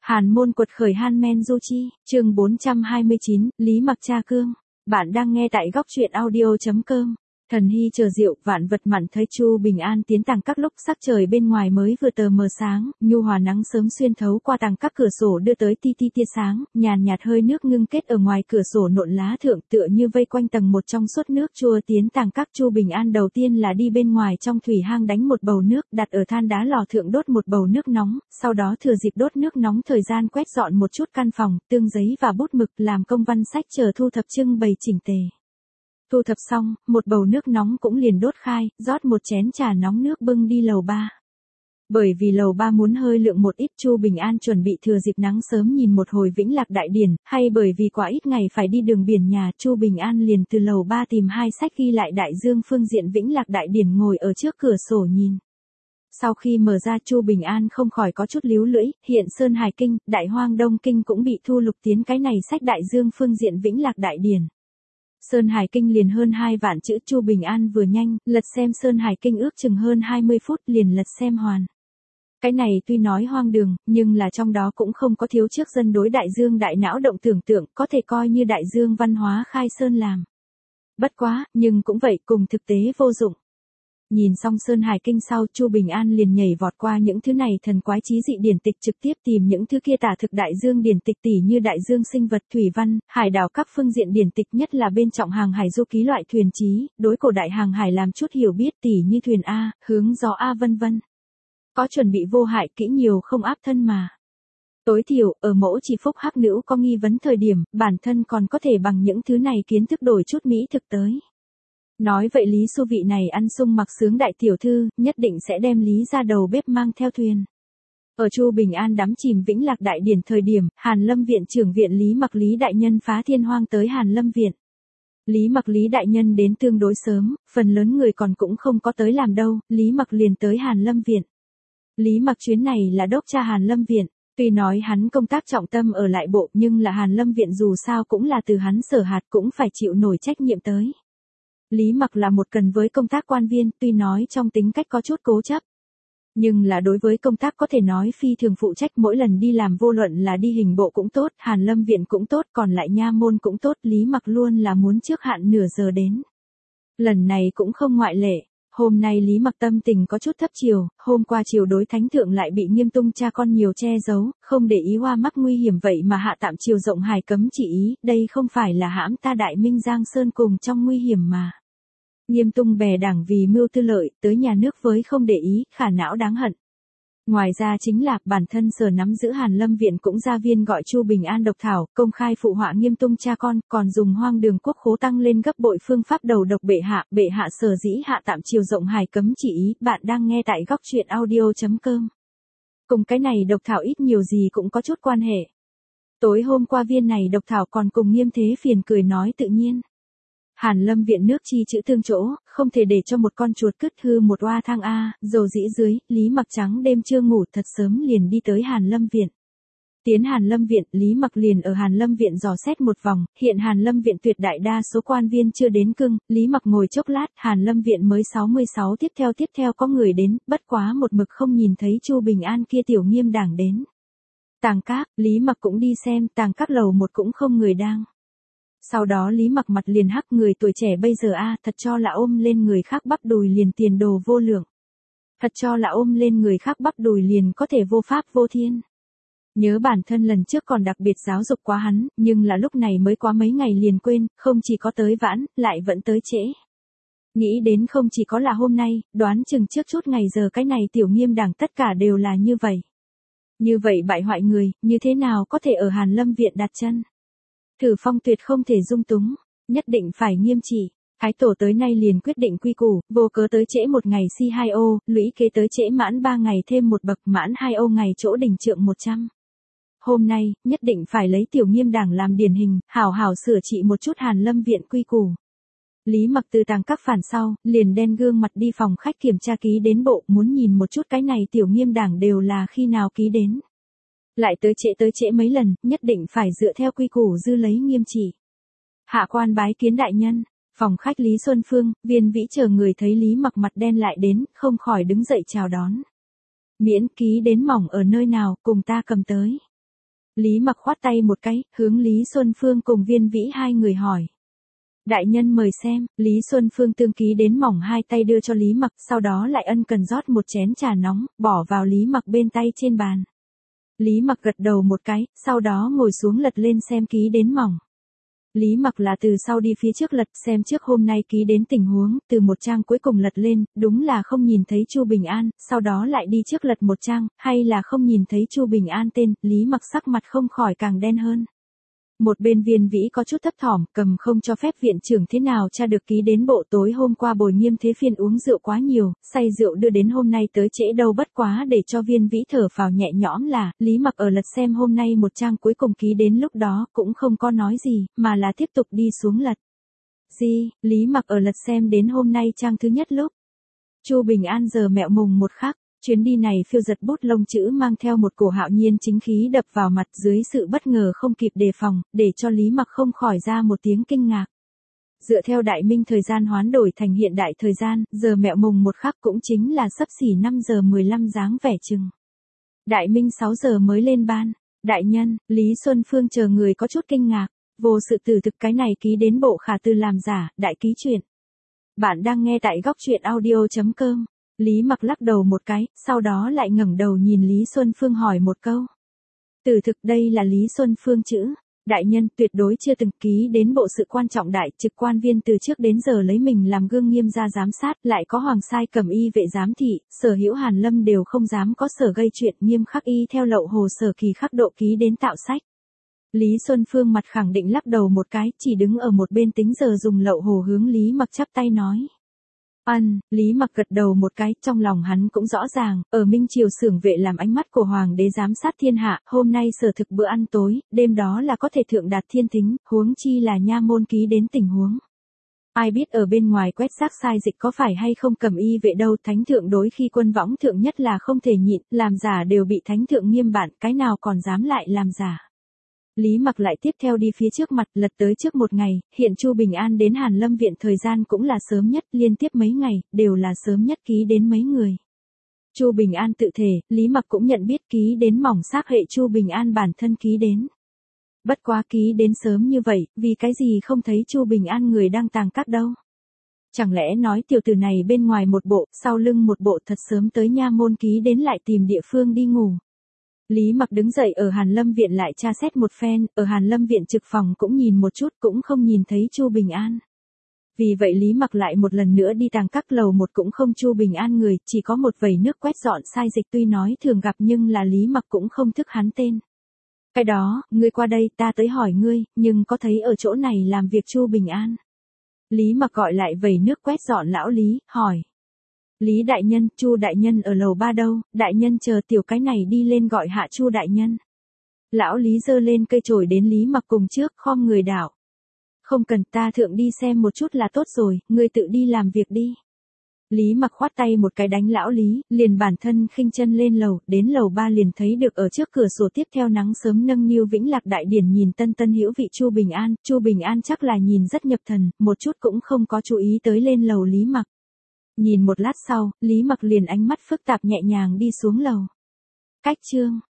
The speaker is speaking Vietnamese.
Hàn môn quật khởi Han Men Du Chi, chương 429, Lý Mặc Cha Cương. Bạn đang nghe tại góc truyện audio.com. Thần hy chờ rượu, vạn vật mặn thấy Chu Bình An tiến tàng các lúc sắc trời bên ngoài mới vừa tờ mờ sáng, nhu hòa nắng sớm xuyên thấu qua tàng các cửa sổ đưa tới ti ti tia sáng, nhàn nhạt hơi nước ngưng kết ở ngoài cửa sổ nộn lá thượng tựa như vây quanh tầng một trong suốt nước chua tiến tàng các. Chu Bình An đầu tiên là đi bên ngoài trong thủy hang đánh một bầu nước, đặt ở than đá lò thượng đốt một bầu nước nóng, sau đó thừa dịp đốt nước nóng thời gian quét dọn một chút căn phòng, tương giấy và bút mực làm công văn sách chờ thu thập trưng bày chỉnh tề. Thu thập xong, một bầu nước nóng cũng liền đốt khai, rót một chén trà nóng nước bưng đi lầu 3. Bởi vì lầu 3 muốn hơi lượng một ít, Chu Bình An chuẩn bị thừa dịp nắng sớm nhìn một hồi Vĩnh Lạc Đại Điển, hay bởi vì quá ít ngày phải đi đường biển nhà, Chu Bình An liền từ lầu 3 tìm hai sách ghi lại đại dương phương diện Vĩnh Lạc Đại Điển ngồi ở trước cửa sổ nhìn. Sau khi mở ra Chu Bình An không khỏi có chút líu lưỡi, hiện Sơn Hải Kinh, Đại Hoang Đông Kinh cũng bị thu lục tiến cái này sách đại dương phương diện Vĩnh Lạc Đại Điển. Sơn Hải Kinh liền hơn 2 vạn chữ, Chu Bình An vừa nhanh, lật xem Sơn Hải Kinh ước chừng hơn 20 phút liền lật xem hoàn. Cái này tuy nói hoang đường, nhưng là trong đó cũng không có thiếu trước dân đối đại dương đại não động tưởng tượng, có thể coi như đại dương văn hóa khai sơn làm. Bất quá, nhưng cũng vậy cùng thực tế vô dụng. Nhìn xong Sơn Hải Kinh sau, Chu Bình An liền nhảy vọt qua những thứ này thần quái chí dị điển tịch, trực tiếp tìm những thứ kia tả thực đại dương điển tịch tỉ như đại dương sinh vật, thủy văn, hải đảo các phương diện điển tịch, nhất là bên trọng hàng hải du ký loại thuyền chí, đối cổ đại hàng hải làm chút hiểu biết tỉ như thuyền A, hướng gió A vân vân. Có chuẩn bị vô hại, kỹ nhiều không áp thân mà. Tối thiểu, ở mẫu chỉ phúc hắc nữ có nghi vấn thời điểm, bản thân còn có thể bằng những thứ này kiến thức đổi chút mỹ thực tới. Nói vậy Lý Xu vị này ăn sung mặc sướng đại tiểu thư, nhất định sẽ đem Lý ra đầu bếp mang theo thuyền. Ở Chu Bình An đắm chìm Vĩnh Lạc Đại Điển thời điểm, Hàn Lâm Viện trưởng viện Lý Mặc Lý Đại Nhân phá thiên hoang tới Hàn Lâm Viện. Lý Mặc Lý Đại Nhân đến tương đối sớm, phần lớn người còn cũng không có tới làm đâu, Lý Mặc liền tới Hàn Lâm Viện. Lý Mặc chuyến này là đốc cha Hàn Lâm Viện. Tuy nói hắn công tác trọng tâm ở lại bộ, nhưng là Hàn Lâm Viện dù sao cũng là từ hắn sở hạt, cũng phải chịu nổi trách nhiệm tới. Lý Mặc là một cần với công tác quan viên, tuy nói trong tính cách có chút cố chấp. Nhưng là đối với công tác có thể nói phi thường phụ trách, mỗi lần đi làm vô luận là đi hình bộ cũng tốt, Hàn Lâm Viện cũng tốt, còn lại nha môn cũng tốt, Lý Mặc luôn là muốn trước hạn nửa giờ đến. Lần này cũng không ngoại lệ. Hôm nay Lý Mặc tâm tình có chút thấp chiều, hôm qua chiều đối thánh thượng lại bị Nghiêm Tung cha con nhiều che giấu, không để ý hoa mắc nguy hiểm vậy mà hạ tạm chiều rộng hài cấm chỉ ý, đây không phải là hãm ta Đại Minh Giang Sơn cùng trong nguy hiểm mà. Nghiêm Tung bè đảng vì mưu tư lợi, tới nhà nước với không để ý, khả não đáng hận. Ngoài ra chính là, bản thân sở nắm giữ Hàn Lâm Viện cũng ra viên gọi Chu Bình An độc thảo, công khai phụ họa Nghiêm Tung cha con, còn dùng hoang đường quốc khố tăng lên gấp bội phương pháp đầu độc bệ hạ sở dĩ hạ tạm chiều rộng hài cấm chỉ ý. Bạn đang nghe tại góc truyện audio.com. Cùng cái này độc thảo ít nhiều gì cũng có chút quan hệ. Tối hôm qua viên này độc thảo còn cùng Nghiêm Thế Phiền cười nói tự nhiên. Hàn Lâm Viện nước chi chữ tương chỗ, không thể để cho một con chuột cứt hư một oa thang A, dầu dĩ dưới, Lý Mặc trắng đêm chưa ngủ thật sớm liền đi tới Hàn Lâm Viện. Tiến Hàn Lâm Viện, Lý Mặc liền ở Hàn Lâm Viện dò xét một vòng, hiện Hàn Lâm Viện tuyệt đại đa số quan viên chưa đến cưng, Lý Mặc ngồi chốc lát, Hàn Lâm Viện mới 66 tiếp theo có người đến, bất quá một mực không nhìn thấy Chu Bình An kia tiểu nghiêm đảng đến. Tàng các, Lý Mặc cũng đi xem, tàng các lầu một cũng không người đang. Sau đó Lý Mặc mặt liền hắc, người tuổi trẻ bây giờ thật cho là ôm lên người khác bắp đùi liền tiền đồ vô lượng. Thật cho là ôm lên người khác bắp đùi liền có thể vô pháp vô thiên. Nhớ bản thân lần trước còn đặc biệt giáo dục quá hắn, nhưng là lúc này mới quá mấy ngày liền quên, không chỉ có tới vãn, lại vẫn tới trễ. Nghĩ đến không chỉ có là hôm nay, đoán chừng trước chút ngày giờ cái này tiểu nghiêm đảng tất cả đều là như vậy. Như vậy bại hoại người, như thế nào có thể ở Hàn Lâm Viện đặt chân? Thử Phong tuyệt không thể dung túng, nhất định phải nghiêm trị. Thái tổ tới nay liền quyết định quy củ, vô cớ tới trễ một ngày si 2 ô, lũy kế tới trễ mãn 3 ngày thêm một bậc, mãn 2 ô ngày chỗ đình trượng 100. Hôm nay, nhất định phải lấy tiểu nghiêm đảng làm điển hình, hảo hảo sửa trị một chút Hàn Lâm Viện quy củ. Lý Mặc từ tàng các phản sau, liền đen gương mặt đi phòng khách kiểm tra ký đến bộ, muốn nhìn một chút cái này tiểu nghiêm đảng đều là khi nào ký đến. Lại tới trễ mấy lần, nhất định phải dựa theo quy củ dư lấy nghiêm trị. Hạ quan bái kiến đại nhân. Phòng khách Lý Xuân Phương, Viên Vĩ chờ người thấy Lý Mặc mặt đen lại đến, không khỏi đứng dậy chào đón. Miễn ký đến mỏng ở nơi nào, cùng ta cầm tới. Lý Mặc khoát tay một cái, hướng Lý Xuân Phương cùng Viên Vĩ hai người hỏi. Đại nhân mời xem, Lý Xuân Phương tương ký đến mỏng hai tay đưa cho Lý Mặc, sau đó lại ân cần rót một chén trà nóng, bỏ vào Lý Mặc bên tay trên bàn. Lý Mặc gật đầu một cái, sau đó ngồi xuống lật lên xem ký đến mỏng. Lý Mặc là từ sau đi phía trước lật xem trước hôm nay ký đến tình huống, từ một trang cuối cùng lật lên, đúng là không nhìn thấy Chu Bình An, sau đó lại đi trước lật một trang, hay là không nhìn thấy Chu Bình An tên, Lý Mặc sắc mặt không khỏi càng đen hơn. Một bên Viên Vĩ có chút thấp thỏm, cầm không cho phép viện trưởng thế nào tra được ký đến bộ tối hôm qua Bồi Nghiêm Thế Phiên uống rượu quá nhiều, say rượu đưa đến hôm nay tới trễ đâu bất quá để cho Viên Vĩ thở phào nhẹ nhõm là, Lý Mặc ở lật xem hôm nay một trang cuối cùng ký đến lúc đó cũng không có nói gì, mà là tiếp tục đi xuống lật. Lý Mặc ở lật xem đến hôm nay trang thứ nhất lúc. Chu Bình An giờ mẹo mùng một khắc. Chuyến đi này phiêu giật bút lông chữ mang theo một cổ hạo nhiên chính khí đập vào mặt dưới sự bất ngờ không kịp đề phòng, để cho Lý Mặc không khỏi ra một tiếng kinh ngạc. Dựa theo đại minh thời gian hoán đổi thành hiện đại thời gian, giờ mẹo mùng một khắc cũng chính là xấp xỉ 5 giờ 15 dáng vẻ chừng. Đại minh 6 giờ mới lên ban. Đại nhân, Lý Xuân Phương chờ người có chút kinh ngạc. Vô sự tử thực cái này ký đến bộ khả tư làm giả, đại ký chuyện. Bạn đang nghe tại góc truyện audio.com. Lý Mặc lắc đầu một cái, sau đó lại ngẩng đầu nhìn Lý Xuân Phương hỏi một câu. Tử thực đây là Lý Xuân Phương chữ. Đại nhân tuyệt đối chưa từng ký đến bộ sự quan trọng đại trực quan viên từ trước đến giờ lấy mình làm gương nghiêm ra giám sát, lại có hoàng sai cầm y vệ giám thị, sở hữu Hàn Lâm đều không dám có sở gây chuyện nghiêm khắc y theo lậu hồ sở kỳ khắc độ ký đến tạo sách. Lý Xuân Phương mặt khẳng định lắc đầu một cái, chỉ đứng ở một bên tính giờ dùng lậu hồ hướng Lý Mặc chắp tay nói. Lý Mặc gật đầu một cái, trong lòng hắn cũng rõ ràng, ở Minh Triều xưởng vệ làm ánh mắt của Hoàng đế giám sát thiên hạ, hôm nay sở thực bữa ăn tối, đêm đó là có thể thượng đạt thiên tính, huống chi là nha môn ký đến tình huống. Ai biết ở bên ngoài quét rác sai dịch có phải hay không cầm y vệ đâu, thánh thượng đối khi quân võng thượng nhất là không thể nhịn, làm giả đều bị thánh thượng nghiêm bản, cái nào còn dám lại làm giả. Lý Mặc lại tiếp theo đi phía trước mặt, lật tới trước một ngày, hiện Chu Bình An đến Hàn Lâm viện thời gian cũng là sớm nhất, liên tiếp mấy ngày, đều là sớm nhất ký đến mấy người. Chu Bình An tự thể, Lý Mặc cũng nhận biết ký đến mỏng xác hệ Chu Bình An bản thân ký đến. Bất quá ký đến sớm như vậy, vì cái gì không thấy Chu Bình An người đang tàng các đâu. Chẳng lẽ nói tiểu tử này bên ngoài một bộ, sau lưng một bộ thật sớm tới nha môn ký đến lại tìm địa phương đi ngủ. Lý Mặc đứng dậy ở Hàn Lâm viện lại tra xét một phen, ở Hàn Lâm viện trực phòng cũng nhìn một chút cũng không nhìn thấy Chu Bình An. Vì vậy Lý Mặc lại một lần nữa đi tàng các lầu một cũng không Chu Bình An người, chỉ có một vẩy nước quét dọn sai dịch tuy nói thường gặp nhưng là Lý Mặc cũng không thức hắn tên. Cái đó, ngươi qua đây ta tới hỏi ngươi, nhưng có thấy ở chỗ này làm việc Chu Bình An. Lý Mặc gọi lại vẩy nước quét dọn lão Lý, hỏi. Lý đại nhân, Chu đại nhân ở lầu 3 đâu, đại nhân chờ tiểu cái này đi lên gọi hạ Chu đại nhân. Lão Lý giơ lên cây chổi đến Lý Mặc cùng trước, khom người đảo. Không cần, ta thượng đi xem một chút là tốt rồi, ngươi tự đi làm việc đi. Lý Mặc khoát tay một cái đánh lão Lý, liền bản thân khinh chân lên lầu, đến lầu 3 liền thấy được ở trước cửa sổ tiếp theo nắng sớm nâng niu Vĩnh Lạc đại điển nhìn tân hữu vị Chu Bình An chắc là nhìn rất nhập thần, một chút cũng không có chú ý tới lên lầu Lý Mặc. Nhìn một lát sau, Lý Mặc liền ánh mắt phức tạp nhẹ nhàng đi xuống lầu. Cách chương